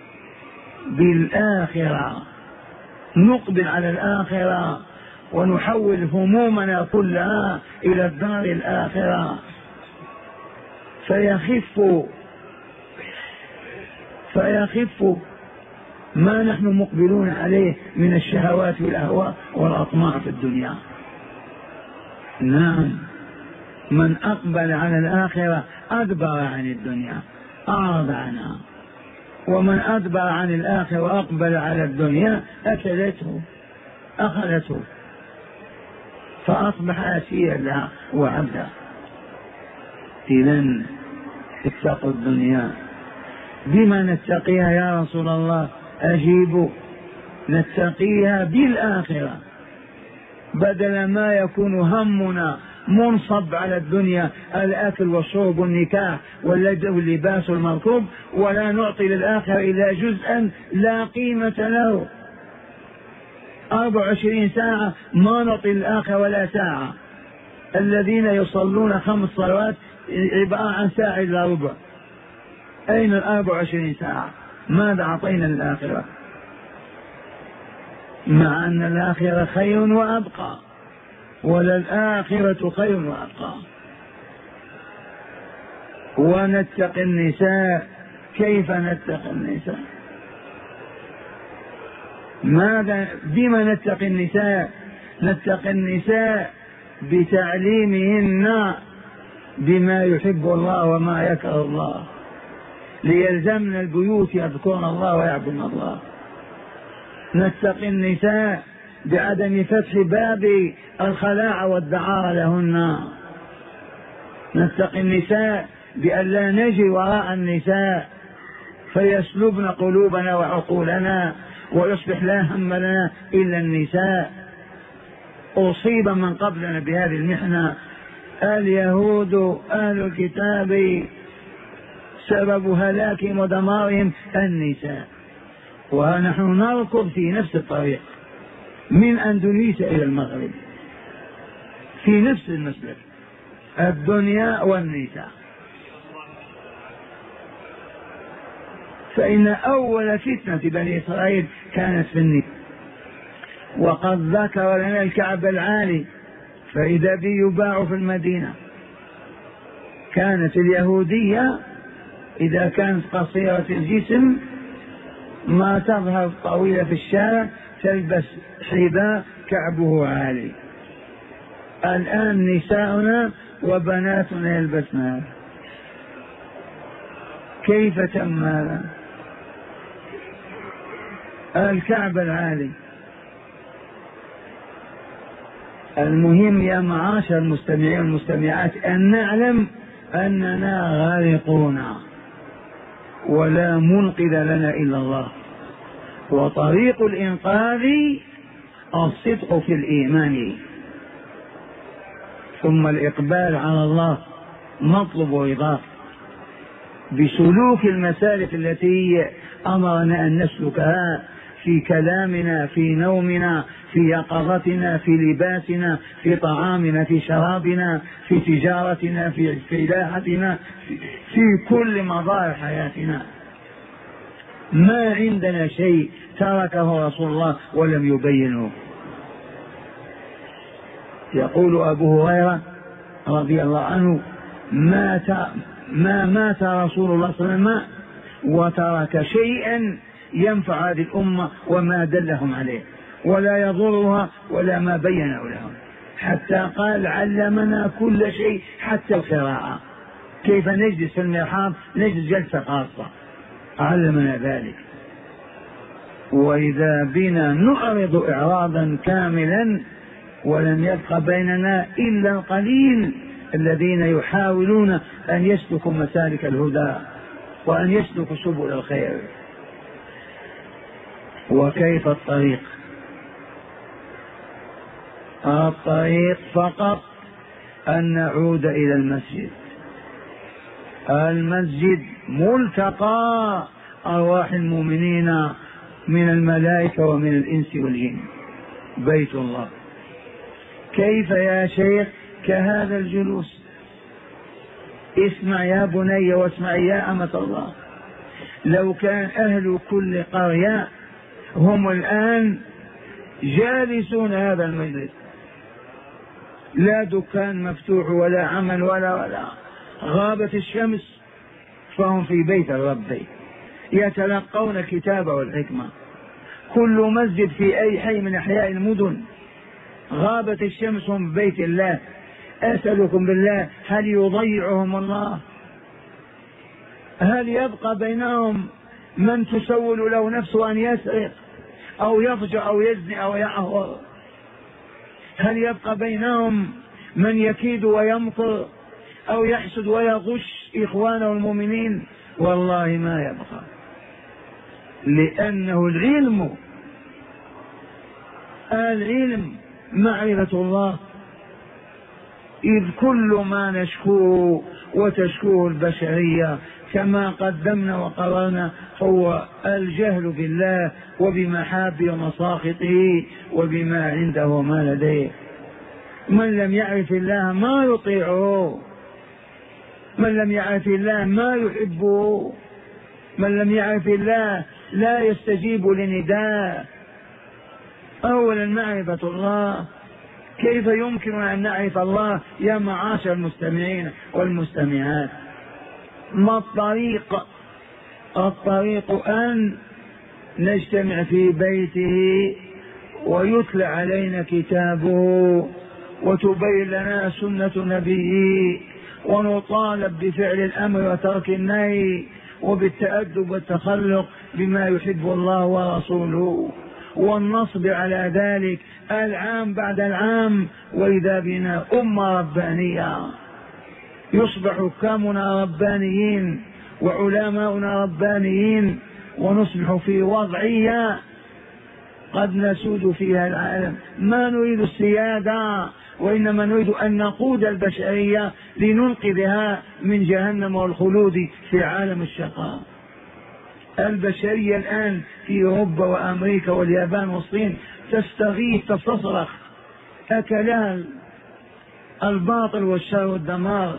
بالآخرة، نقبل على الآخرة ونحول همومنا كلها إلى الدار الآخرة، فيخف فيخف ما نحن مقبلون عليه من الشهوات والأهواء والأطماع في الدنيا. نعم، من أقبل على الآخرة أدبر عن الدنيا، أعرض عنها، ومن أدبر عن الآخرة وأقبل على الدنيا أكلته أخذته، فأصبح أسيرا لها وعبدا. إذن اتقوا الدنيا. بما نتقيها يا رسول الله؟ أجيبوا، نتقيها بالآخرة، بدل ما يكون همنا منصب على الدنيا، الأكل والشرب والنكاح واللباس والمركوب، ولا نعطي للآخرة إلا جزءا لا قيمة له. أربع وعشرين ساعة ما نعطي للآخرة ولا ساعة. الذين يصلون خمس صلوات عبارة عن ساعة إلا ربع. أين الأربع وعشرين ساعة؟ ماذا أعطينا للآخرة؟ مع أن الآخرة خير وأبقى، وللآخرة خير وأبقى. ونتقي النساء. كيف نتقي النساء؟ ماذا بما نتقي النساء؟ نتقي النساء بتعليمهن بما يحب الله وما يكره الله، ليلزمن البيوت يذكرن الله ويعبدن الله. نتقي النساء بعدم فتح باب الخلاعة والدعارة لهن. نتقي النساء بأن لا نجي وراء النساء فيسلبن قلوبنا وعقولنا ويصبح لا هم لنا إلا النساء. أصيب من قبلنا بهذه المحنة اليهود أهل الكتاب، سبب هلاكهم ودمارهم النساء، ونحن نركض في نفس الطريق من أندونيسيا إلى المغرب في نفس المسلك، الدنيا والنساء. فإن أول فتنة بني إسرائيل كانت في النساء، وقد ذكر لنا الكعب العالي، فإذا به يباع في المدينة. كانت اليهودية إذا كانت قصيرة الجسم ما تظهر طويلة في الشارع تلبس حذاء كعبه عالي. الآن نساؤنا وبناتنا يلبسنها. كيف تم هذا؟ الكعب العالي. المهم يا معاشر المستمعين والمستمعات أن نعلم أننا غارقون ولا منقذ لنا إلا الله، وطريق الإنقاذ الصدق في الإيمان ثم الإقبال على الله مطلب رضاه بسلوك المسالك التي أمرنا أن نسلكها في كلامنا، في نومنا، في يقظتنا، في لباسنا، في طعامنا، في شرابنا، في تجارتنا، في فلاحتنا، في كل مظاهر حياتنا. ما عندنا شيء تركه رسول الله ولم يبينه. يقول أبو هريرة رضي الله عنه: مات ما مات رسول الله صلى الله عليه وسلم وترك شيئا ينفع هذه الأمة وما دلهم عليه ولا يضرها ولا ما بينه لهم، حتى قال: علمنا كل شيء حتى القراءة، كيف نجلس في المرحاض نجلس جلسة خاصة، علمنا ذلك. وإذا بنا نعرض إعراضا كاملا ولم يبق بيننا إلا القليل الذين يحاولون أن يسلكوا مسالك الهدى وأن يسلكوا سبل الخير. وكيف الطريق؟ الطريق فقط أن نعود إلى المسجد. المسجد ملتقى أرواح المؤمنين من الملائكة ومن الإنس والجن، بيت الله. كيف يا شيخ؟ كهذا الجلوس. اسمع يا بني واسمع يا أمة الله، لو كان أهل كل قرية هم الآن جالسون هذا المجلس، لا دكان مفتوح ولا عمل ولا ولا غابت الشمس، فهم في بيت الرب يتلقون الكتاب والحكمة. كل مسجد في أي حي من أحياء المدن غابت الشمس هم بيت الله. أسألكم بالله، هل يضيعهم الله؟ هل يبقى بينهم من تسول له نفسه أن يسرق أو يفجر أو يزني أو يعهر؟ هل يبقى بينهم من يكيد ويمطر أو يحسد ويغش إخوانه المؤمنين؟ والله ما يبقى، لأنه العلم العلم معرفة الله. إذ كل ما نشكوه وتشكوه البشرية كما قدمنا وقررنا هو الجهل بالله وبمحابه ومساخطه وبما عنده وما لديه. من لم يعرف الله ما يطيعه، من لم يعرف الله ما يحبه، من لم يعرف الله لا يستجيب لنداء. أولا معرفة الله. كيف يمكن أن نعرف الله يا معاشر المستمعين والمستمعات؟ ما الطريق؟ الطريق أن نجتمع في بيته ويتلى علينا كتابه وتبين لنا سنة نبيه، ونطالب بفعل الأمر وترك النهي وبالتأدب والتخلق بما يحب الله ورسوله، والنصب على ذلك العام بعد العام. وإذا بنا أمة ربانية يصبح حكامنا ربانيين وعلماؤنا ربانيين، ونصبح في وضعية قد نسود فيها العالم. ما نريد السيادة، وإنما نريد أن نقود البشرية لننقذها من جهنم والخلود في عالم الشقاء. البشرية الآن في أوروبا وأمريكا واليابان والصين تستغيث تستصرخ، أكلها الباطل والشر والدمار.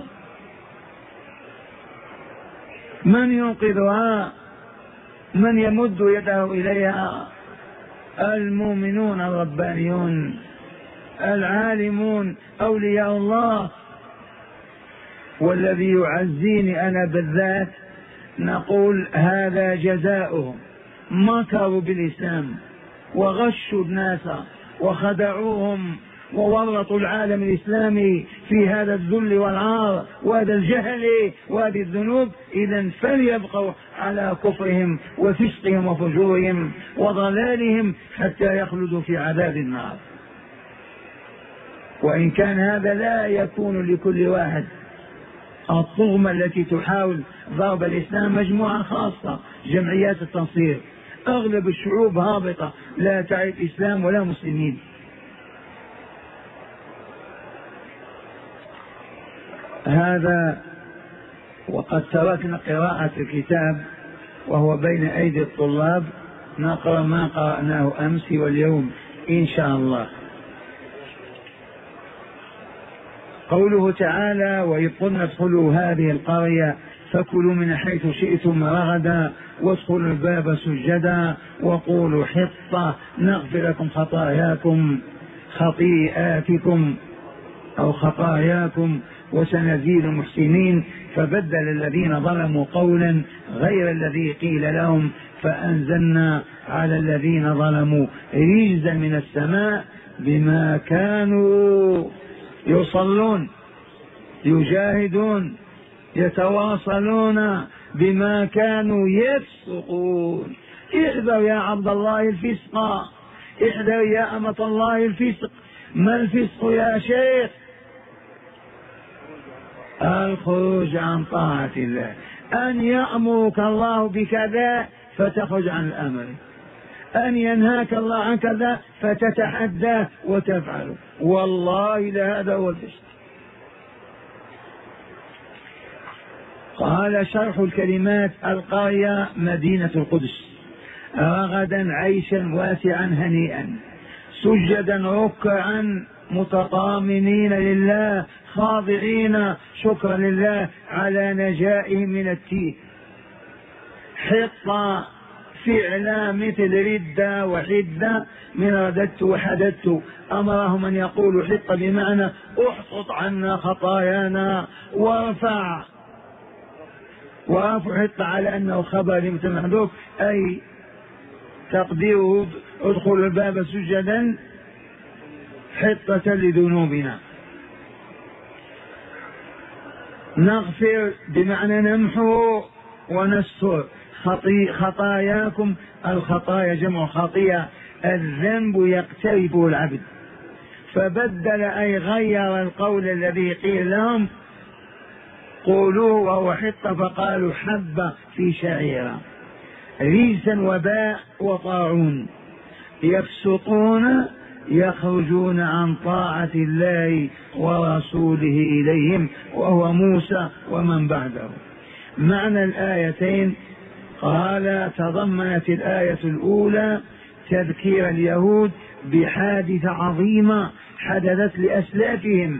من ينقذها؟ من يمد يده إليها؟ المؤمنون الربانيون العالمون أولياء الله. والذي يعزيني أنا بالذات نقول هذا جزاؤهم، مكروا بالإسلام وغشوا الناس وخدعوهم وورطوا العالم الإسلامي في هذا الذل والعار وهذا الجهل وهذه الذنوب. إذا فليبقوا على كفرهم وفسقهم وفجورهم وضلالهم حتى يخلدوا في عذاب النار. وإن كان هذا لا يكون لكل واحد. الطغمة التي تحاول ضرب الإسلام مجموعة خاصة، جمعيات التنصير، أغلب الشعوب هابطة لا تعرف إسلام ولا مسلمين. هذا وقد تركنا قراءة الكتاب وهو بين أيدي الطلاب، نقرأ ما قرأناه أمس واليوم إن شاء الله. قوله تعالى: وإذ قلنا ادخلوا هذه القرية فكلوا من حيث شئتم رغدا وادخلوا الباب سجدا وقولوا حطة نغفر لكم خطاياكم خطيئاتكم أو خطاياكم وسنزيد المحسنين. فبدل الذين ظلموا قولا غير الذي قيل لهم فأنزلنا على الذين ظلموا رجزا من السماء بما كانوا يصلون يجاهدون يتواصلون بما كانوا يفسقون. احذر يا عبد الله الفسق، احذر يا أمة الله الفسق. ما الفسق يا شيخ؟ الخروج عن طاعة الله، أن يأمرك الله بكذا فتخرج عن الأمر، أن ينهاك الله عن كذا فتتحداه وتفعله. والله لهذا هو الفسق. قال شرح الكلمات: القرية مدينة القدس، رغدا عيشا واسعا هنيئا، سجدا ركعا متطامنين لله خاضعين شكرا لله على نجائهم من التيه. حطة فعلا مثل ردة وحدة من رددت وحددت. أمرهم أن يقولوا حطة بمعنى احطط عنا خطايانا وارفع، وارفع حطة على أنه خبر لمتمحذوف، أي تقديره ادخلوا الباب سجدا حطة لذنوبنا. نغفر بمعنى نمحو ونستر خطي خطاياكم. الخطايا جمع خطيئة، الذنب يقترفه العبد. فبدل أي غير القول الذي قيل لهم قولوه وهو حطة فقالوا حبة في شعيرة. ريسا وباء وطاعون، يفسقون يخرجون عن طاعة الله ورسوله إليهم وهو موسى ومن بعده. معنى الآيتين: قال تضمنت الآية الأولى تذكير اليهود بحادثة عظيمة حدثت لأسلافهم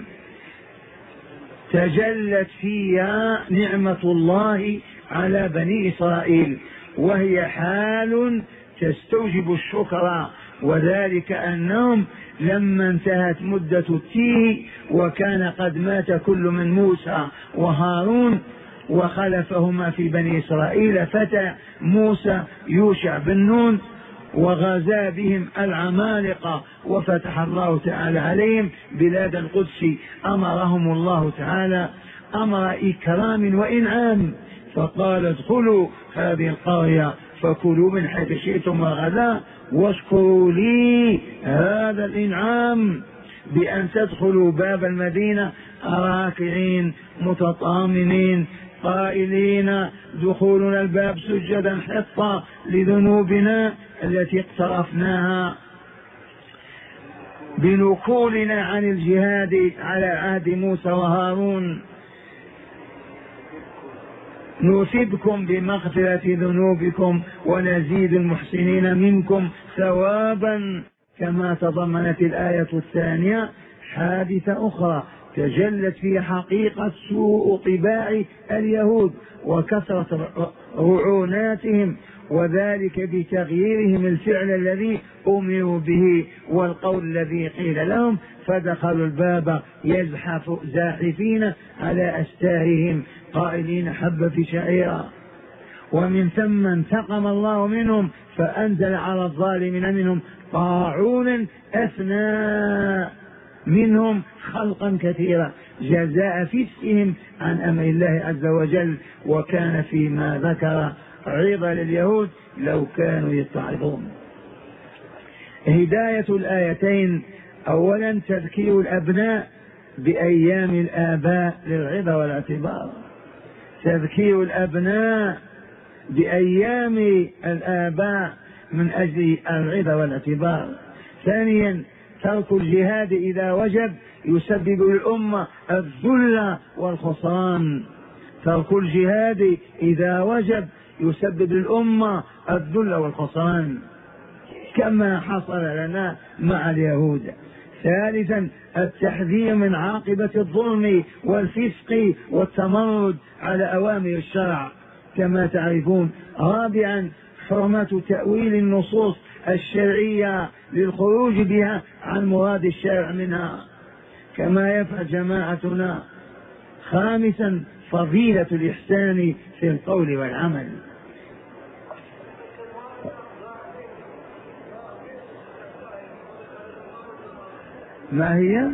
تجلت فيها نعمة الله على بني إسرائيل، وهي حال تستوجب الشكر، وذلك أنهم لما انتهت مدة التيه وكان قد مات كل من موسى وهارون وخلفهما في بني إسرائيل فتى موسى يوشع بن نون وغزا بهم العمالقة وفتح الله تعالى عليهم بلاد القدس. أمرهم الله تعالى أمر إكرام وإنعام، فقال ادخلوا هذه القرية فكلوا من حيث شئتم رغدا واشكروا لي هذا الإنعام بأن تدخلوا باب المدينة راكعين متطامنين قائلين دخولنا الباب سجدا حطة لذنوبنا التي اقترفناها بنكولنا عن الجهاد على عهد موسى وهارون. نوصبكم بمغفرة ذنوبكم ونزيد المحسنين منكم ثوابا. كما تضمنت الآية الثانية حادثة أخرى تجلت في حقيقة سوء طباع اليهود وكثرة رعوناتهم وذلك بتغييرهم الفعل الذي أمروا به والقول الذي قيل لهم، فدخلوا الباب يزحف زاحفين على أستارهم قائلين حب في شعيرا. ومن ثم انتقم الله منهم فأنزل على الظالمين منهم طاعون أثنى منهم خلقا كثيرا جزاء فسقهم عن أمر الله عز وجل، وكان فيما ذكر عظة لليهود لو كانوا يتعظون. هداية الآيتين: أولا تذكير الأبناء بأيام الآباء للعظة والاعتبار، تذكير الأبناء بأيام الآباء من أجل العظة والاعتبار. ثانيا ترك الجهاد إذا وجب يسبب للأمة الذل والخسران، ترك الجهاد إذا وجب يسبب للأمة الذل والخسران كما حصل لنا مع اليهود. ثالثا التحذير من عاقبة الظلم والفسق والتمرد على أوامر الشرع كما تعرفون. رابعا حرمة تأويل النصوص الشرعية للخروج بها عن مراد الشارع منها كما يفعل جماعتنا. خامسا فضيلة الإحسان في القول والعمل. ما هي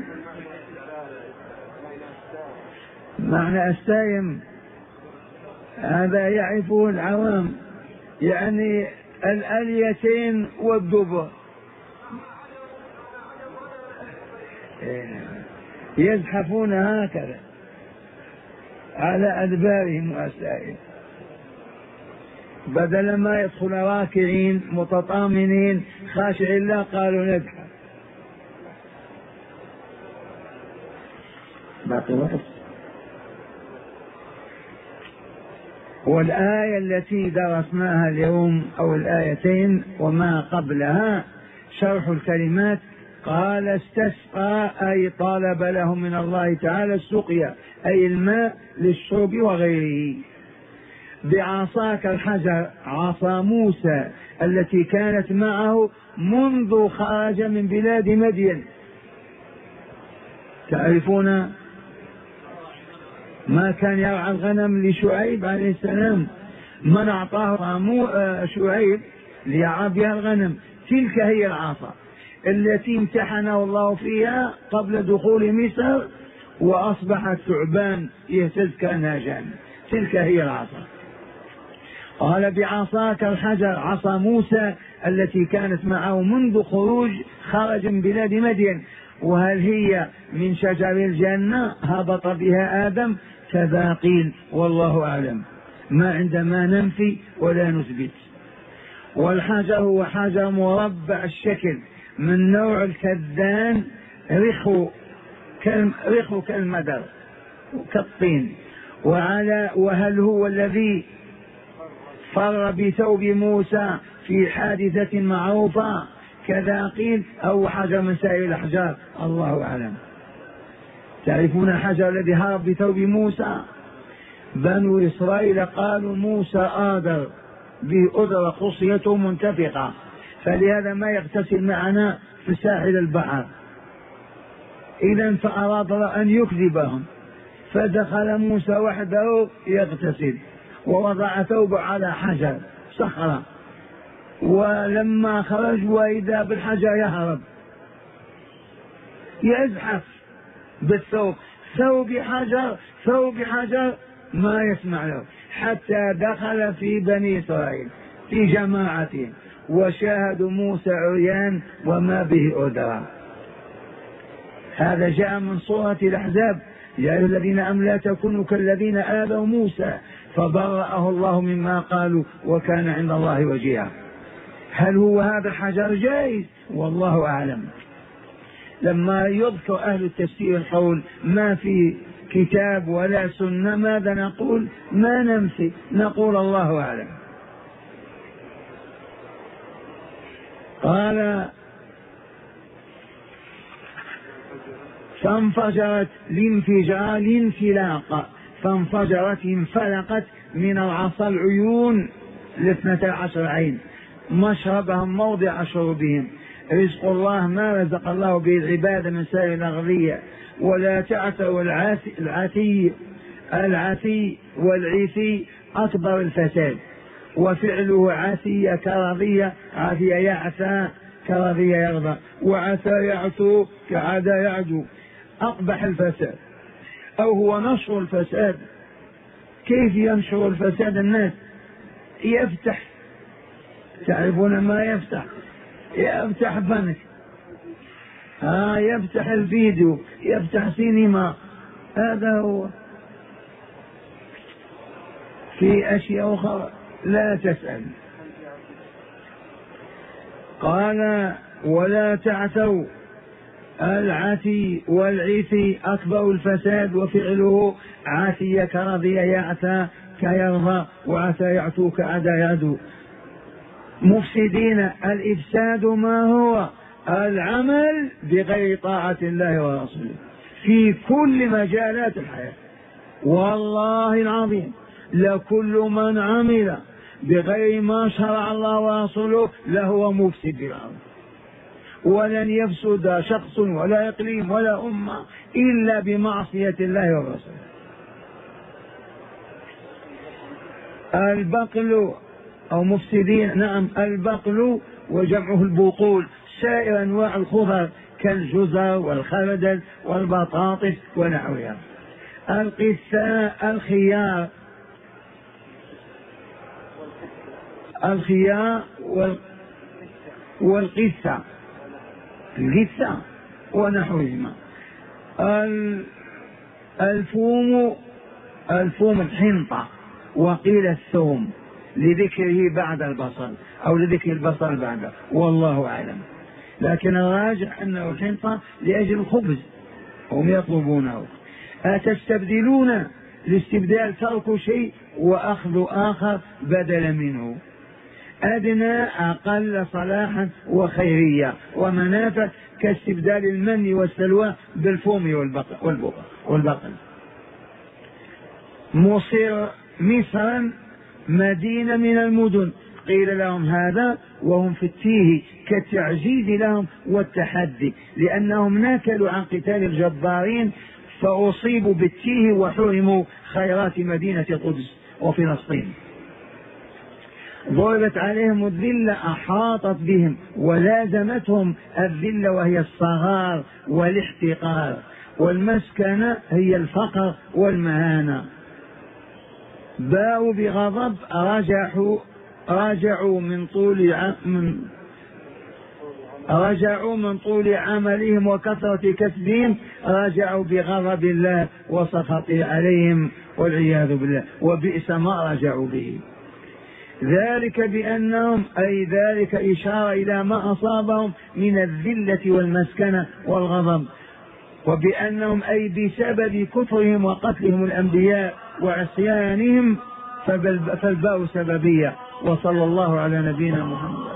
معنى أستايم؟ هذا يعرفه العوام، يعني الأليتين والدبر، يزحفون هكذا على أدبارهم وأستائهم بدل ما يدخل راكعين متطامنين خاشعين لا قالوا نزحف. باقي وقت. والآية التي درسناها اليوم أو الآيتين وما قبلها شرح الكلمات. قال استسقى أي طلب لهم من الله تعالى السقيا أي الماء للشرب وغيره. بعصاك الحجر عصا موسى التي كانت معه منذ خرج من بلاد مدين. تعرفون ما كان يرعى الغنم لشعيب عليه السلام، من أعطاه شعيب ليرعى بها الغنم، تلك هي العصا التي امتحنه الله فيها قبل دخول مصر وأصبحت ثعبان يهتز كأنها جان، تلك هي العصا. قال بعصاك الحجر عصا موسى التي كانت معه منذ خروج خرج من بلاد مدين. وهل هي من شجر الجنة هبط بها آدم؟ كذا قيل والله أعلم، ما عندما ننفي ولا نثبت. والحجر هو حجر مربع الشكل من نوع الكدان رخو رخو كالمدر كالطين. وعلى وهل هو الذي فر بثوب موسى في حادثة معروفة؟ كذا قيل أو حجر من سائر الأحجار الله أعلم. تعرفون الحجر الذي هرب بثوب موسى؟ بنو إسرائيل قالوا موسى آدر به أدرة قصيته منتفقة، فلهذا ما يغتسل معنا في ساحل البحر. إذا فأراد أن يكذبهم فدخل موسى وحده يغتسل ووضع ثوبه على حجر صخرة، ولما خرج وإذا بالحجر يهرب يزحف بالثوب، ثوب حجر ثوب حجر ما يسمع له، حتى دخل في بني إسرائيل في جماعتهم وشاهدوا موسى عريان وما به أدرى. هذا جاء من سورة الأحزاب: يا أيها الذين آمنوا لا تكونوا كالذين آذوا موسى فبرأه الله مما قالوا وكان عند الله وجيها. هل هو هذا الحجر؟ جائز والله أعلم. لما يذكر أهل التفسير القول ما في كتاب ولا سنة ماذا نقول؟ ما نمسي، نقول الله أعلم. قال فانفجرت الانفجار الانفلاق، فانفجرت انفلقت من العصا العيون لاثنتي عشر عين، مشربهم موضع شربهم. رزق الله ما رزق الله به العباد من سائر الأغذية. ولا تعثوا العاتي العاتي العاتي والعيثي أكبر الفساد، وفعله عاتية كراضية، عافية يعثى كراضية يرضى، وعثى يعثو كعادى يعدو، أقبح الفساد. أو هو نشر الفساد. كيف ينشر الفساد الناس؟ يفتح، تعرفون ما يفتح؟ يفتح بنك، ها يفتح الفيديو، يفتح سينما، هذا هو. في أشياء أخرى لا تسأل. قال ولا تعثوا العتي والعيثي أكبر الفساد، وفعله عاتي كرضي يعثى كيرضى، وعثى يعثو كعدى يعدو. مفسدين، الإفساد ما هو؟ العمل بغير طاعة الله ورسوله في كل مجالات الحياة. والله العظيم لكل من عمل بغير ما شرع الله ورسوله لهو مفسد بالأرض. ولن يفسد شخص ولا إقليم ولا أمة إلا بمعصية الله ورسوله. البقل أو مفسدين، نعم البقل وجمعه البقول، سائر أنواع الخضر كالجزر والخردل والبطاطس ونحوها. القثاء الخيار، الخيار والقثة، القثة ونحوهما. الفوم، الفوم الحنطة، وقيل الثوم لذكره بعد البصل أو لذكر البصل بعده، والله أعلم. لكن الراجح أنه الحنطة لأجل الخبز هم يطلبونه. أتستبدلون، الاستبدال ترك شيء وأخذ آخر بدلا منه، أدنى أقل صلاحا وخيرية ومنافع، كاستبدال المن والسلوى بالفوم والبقل والبقل. مصر، مصرا مدينة من المدن، قيل لهم هذا وهم في التيه كالتعزيز لهم والتحدي، لأنهم ناكلوا عن قتال الجبارين فأصيبوا بالتيه وحرموا خيرات مدينة القدس وفلسطين. ضربت عليهم الذلة، أحاطت بهم ولازمتهم الذلة، وهي الصغار والاحتقار، والمسكنة هي الفقر والمهانة. باءوا بغضب، رجعوا رجعوا من طول من رجعوا من طول عملهم وكثرة كسبهم، رجعوا بغضب الله وسخطه عليهم والعياذ بالله، وبئس ما رجعوا به. ذلك بأنهم، أي ذلك إشارة إلى ما أصابهم من الذلة والمسكنة والغضب، وبأنهم أي بسبب كفرهم وقتلهم الأنبياء وعصيانهم، فالباء سببية. وصلى الله على نبينا محمد.